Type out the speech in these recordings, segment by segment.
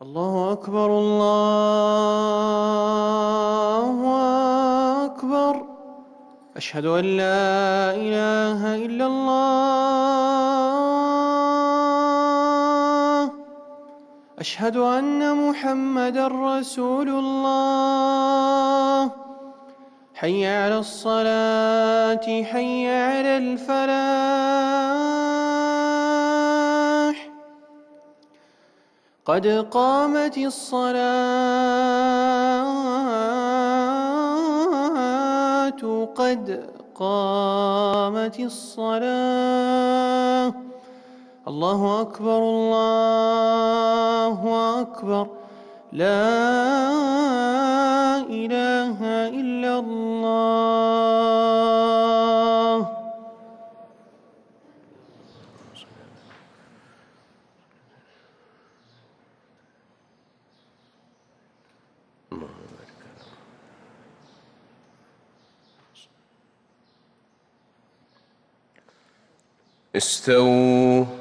الله أكبر الله أكبر. أشهد أن لا إله إلا الله. أشهد أن محمدًا رسول الله. حي على الصلاة حي على الفلاح. قد قامت الصلاة قد قامت الصلاة. الله أكبر الله أكبر. لا إله إلا الله. استووا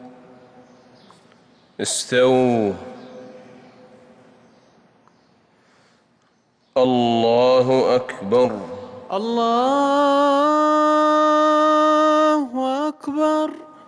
استووا. الله أكبر الله أكبر.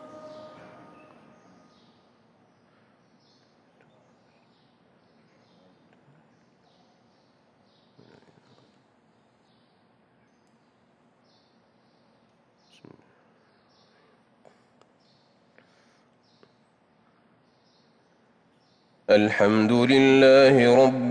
الحمد لله رب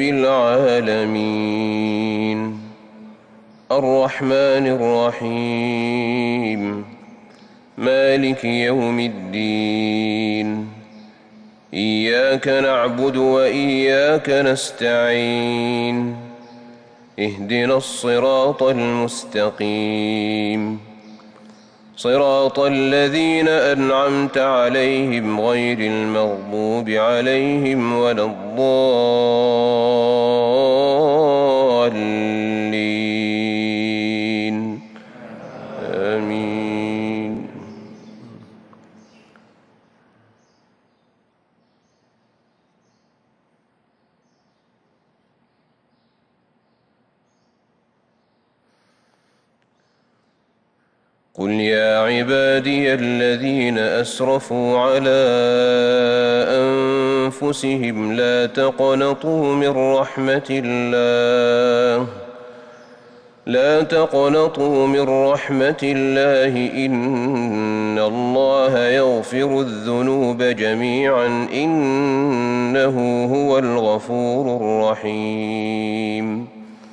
العالمين الرحمن الرحيم مالك يوم الدين. إياك نعبد وإياك نستعين. اهدنا الصراط المستقيم صراط الذين أنعمت عليهم غير المغضوب عليهم ولا الضالين. آمين. قل يا عبادي الذين أسرفوا على أنفسهم لا تقنطوا من رحمة الله إن الله يغفر الذنوب جميعا إنه هو الغفور الرحيم.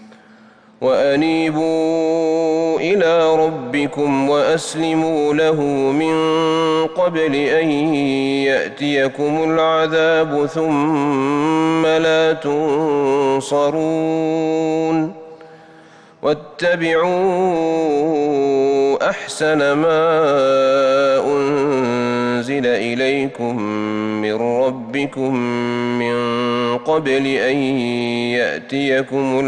وأنيبوا إلى ربكم وأسلموا له من قبل أن يأتيكم العذاب ثم لا تنصرون. واتبعوا أحسن ما أنزل إليكم من ربكم من قبل أن يأتيكم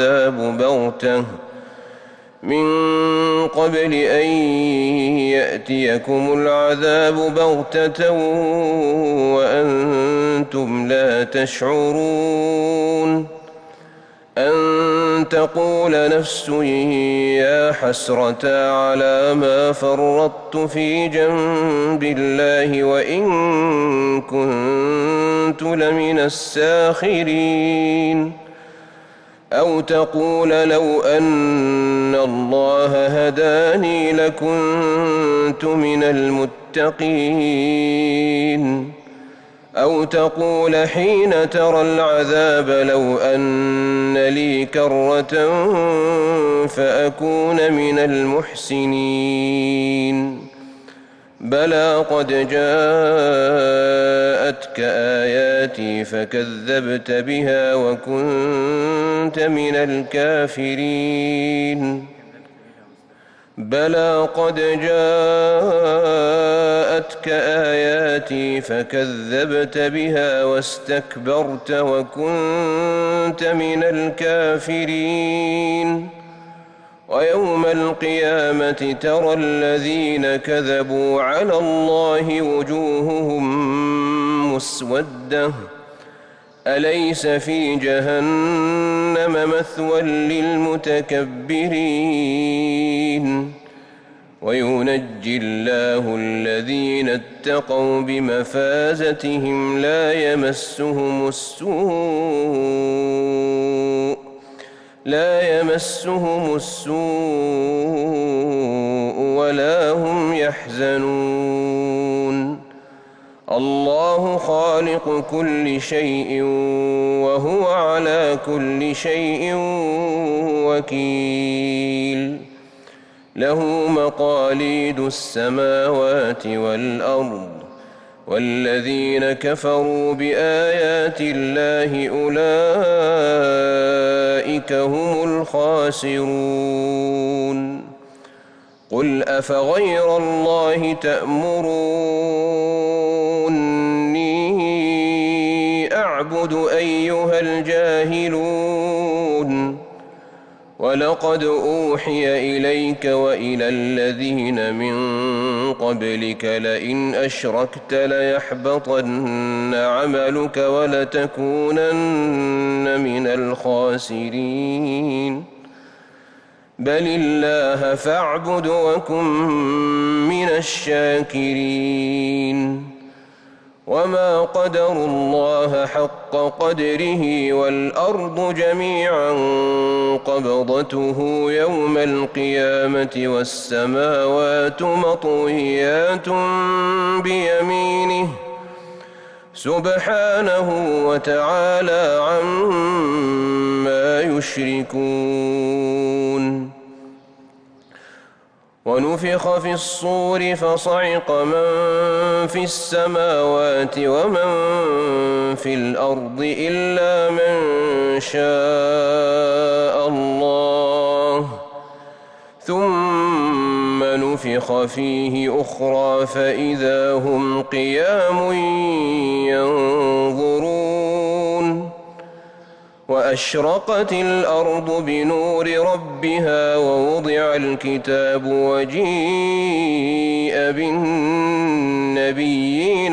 العذاب بغتة وأنتم لا تشعرون. أن تقول نفس يا حسرة على ما فرطت في جنب الله وإن كنت لمن الساخرين. أو تقول لو أن الله هداني لكنت من المتقين. أو تقول حين ترى العذاب لو أن لي كرة فأكون من المحسنين. بلى قد جاءتك آياتي فكذبت بها وكنت من الكافرين. بلى قد جاءتك آياتي فكذبت بها واستكبرت وكنت من الكافرين. ويوم القيامة ترى الذين كذبوا على الله وجوههم مسودة أليس في جهنم مثوى للمتكبرين وينجي الله الذين اتقوا بمفازتهم لا يمسهم السوء ولا هم يحزنون الله خالق كل شيء وهو على كل شيء وكيل له مقاليد السماوات والأرض والذين كفروا بآيات الله أولئك هم الخاسرون قل أفغير الله تأمروني أعبد أيها الجاهلون ولقد أوحي إليك وإلى الذين من قبلك لئن أشركت ليحبطن عملك ولتكونن من الخاسرين بل الله فاعبد وكن من الشاكرين وما قدروا الله حق قدره والأرض جميعا قبضته يوم القيامة والسماوات مطويات بيمينه سبحانه وتعالى عما يشركون ونفخ في الصور فصعق من في السماوات ومن في الأرض إلا من شاء الله ثم نفخ فيه أخرى فإذا هم قيام ينظرون وأشرقت الأرض بنور ربها ووضع الكتاب وجيء بالنبيين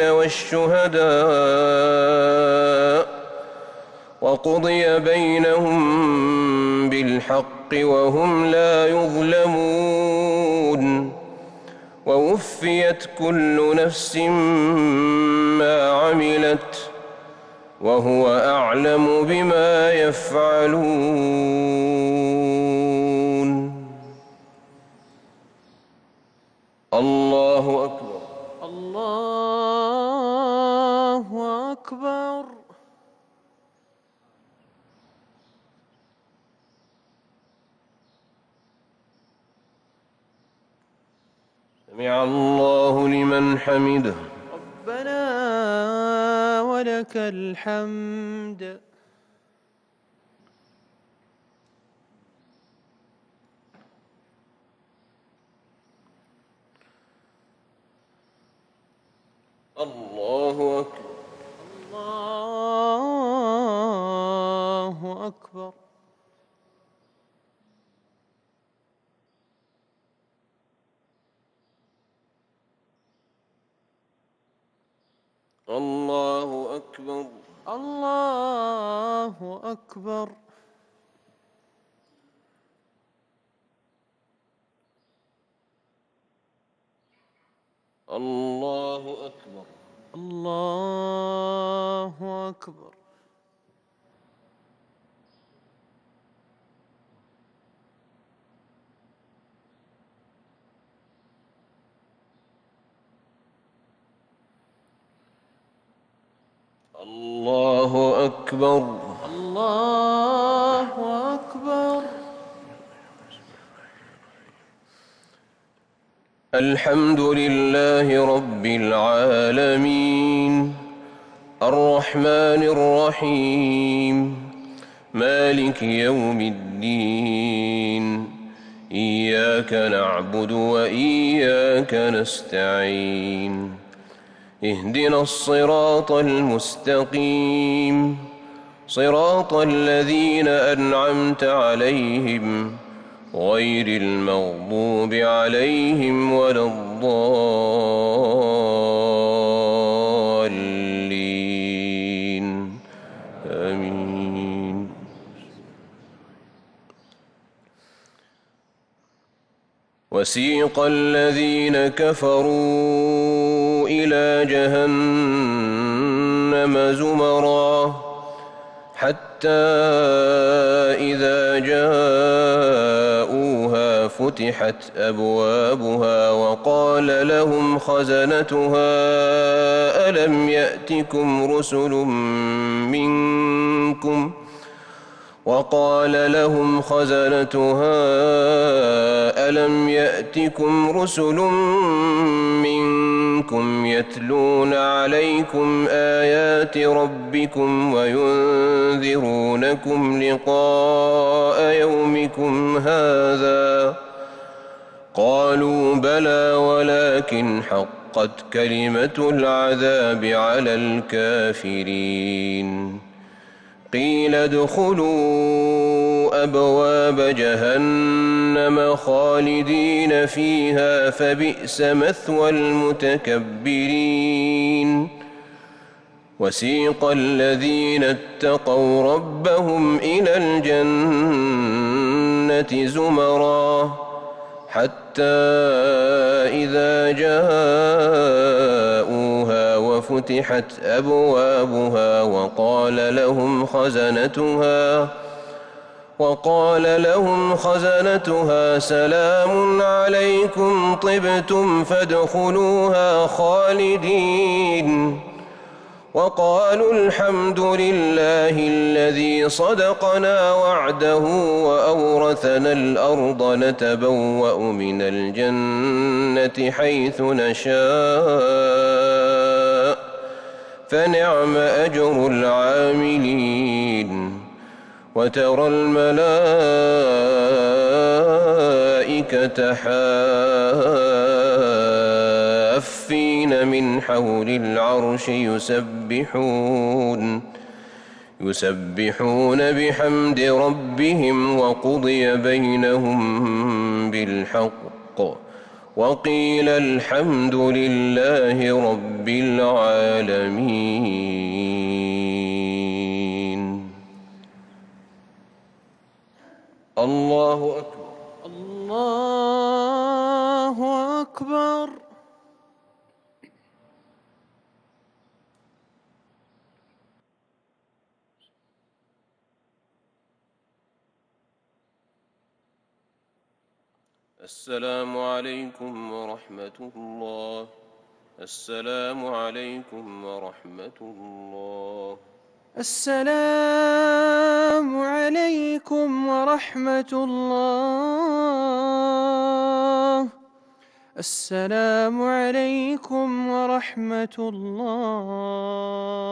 والشهداء وقضي بينهم بالحق وهم لا يظلمون ووفيت كل نفس ما عملت وهو أعلم بما يفعلون الله أكبر الله أكبر سمع الله لمن حمده ربنا ولك الحمد الله أكبر الله أكبر الله أكبر الله أكبر الله أكبر الله أكبر الله أكبر الله أكبر الحمد لله رب العالمين الرحمن الرحيم مالك يوم الدين إياك نعبد وإياك نستعين اهدنا الصراط المستقيم صراط الذين أنعمت عليهم غير المغضوب عليهم ولا الضالين وسيق الذين كفروا إلى جهنم زمرا حتى إذا جاءوها فتحت أبوابها وقال لهم خزنتها ألم يأتكم رسل منكم يتلون عليكم آيات ربكم وينذرونكم لقاء يومكم هذا قالوا بلى ولكن حقت كلمة العذاب على الكافرين قيل ادخلوا أبواب جهنم خالدين فيها فبئس مثوى المتكبرين وسيق الذين اتقوا ربهم إلى الجنة زمرا حتى إذا جاءوها وفتحت أبوابها وقال لهم خزنتها سلام عليكم طبتم فادخلوها خالدين وقالوا الحمد لله الذي صدقنا وعده وأورثنا الأرض نتبوأ من الجنة حيث نشاء فنعم أجر العاملين وترى الملائكة حافين من حول العرش يسبحون بحمد ربهم وقضي بينهم بالحق وقيل الحمد لله رب العالمين. الله أكبر. الله أكبر. السلام عليكم ورحمة الله. السلام عليكم ورحمة الله. السلام عليكم ورحمة الله. السلام عليكم ورحمة الله.